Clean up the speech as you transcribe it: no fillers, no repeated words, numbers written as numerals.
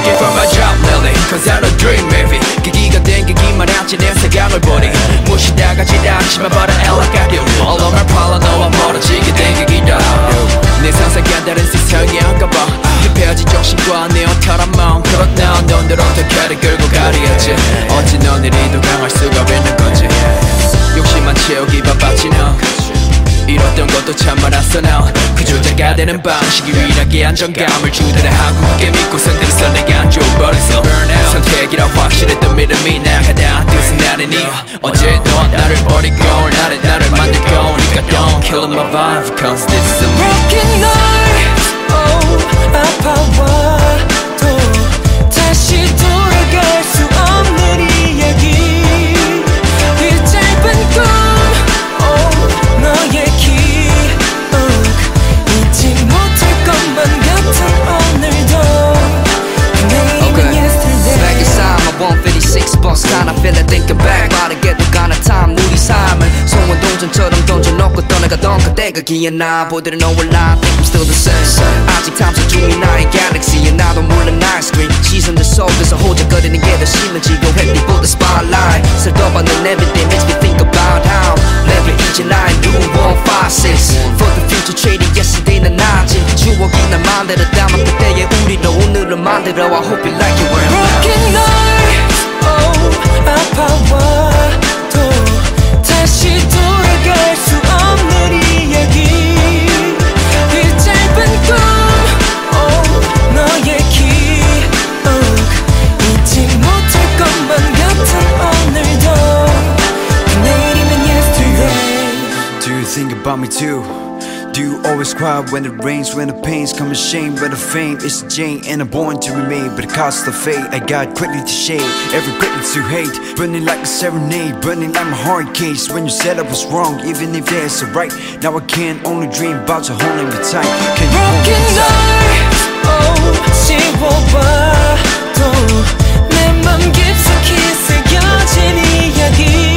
it from my job lately Cause I don't dream maybe 계기가 된 계기만 하지 내 생각을 보니 무시다가 지나치면 바로 엘라가려 All of my problem 너와 멀어지게 된 계기다 내 상상과 다른 세상이 한가봐 흡해진 정신과 내 어털한 마음 그렇다 넌들 어떻게 끌고 가려야지 어찌 너네들이 더 강할 수가 있는 건지 욕심만 채우기 바빴지 너 이뤘던 것도 참 많았어 나 그 조자가 되는 방식이 유일하게 안정감을 주더라 하고 믿고 선들어서 내가 안 줘버렸어 선택이라 확실했던 믿음이 나가다 뜻은 나는 이 언제도 나를 버리고 나를 만들고 니가 don't kill my vibe cause this is a broken life 아파와도 다시 돌아갈 수 없는 이야기 이 짧은 꿈 너의 기억 잊지 못할 것만 같은 오늘도 내일은 yesterday Back inside my 156 bus kinda feeling thinking back 빠르게 돌아가는 time 우리 삶을 소원 동전처럼 던져놓고 떠나가던 그때가 기억나 보들은 너와 I think I'm still the same 아직 탐색 중인 나의 galaxy에 나도 몰라 나의 screen 시선들 속에서 호적거리는 게 더 심해지고 햇빛보다 spotlight 살펴봤는 everything makes me think about how never 이제 나의 new 156 For the future trading yesterday는 아직 추억이 날 만들어 담아 그때의 우리로 오늘을 만들어 I hope you like it where I'm at broken life 아파와도 다시 돌아갈 수 없는 이야기 이 짧은 꿈 너의 기억 잊지 못할 것만 같은 오늘도 내일이면 yesterday Do you think about me too? Do you always cry when it rains, when the pains come and shame, when the fame is a Jane and I'm born to remain, but it costs the fate. I got quickly to shade, every greatness to hate, burning like a serenade, burning like my heart case. When you said I was wrong, even if there's a right, now I can only dream about you holding me tight. Can you broken life 지워봐도 내 맘 깊숙이 새겨진 이야기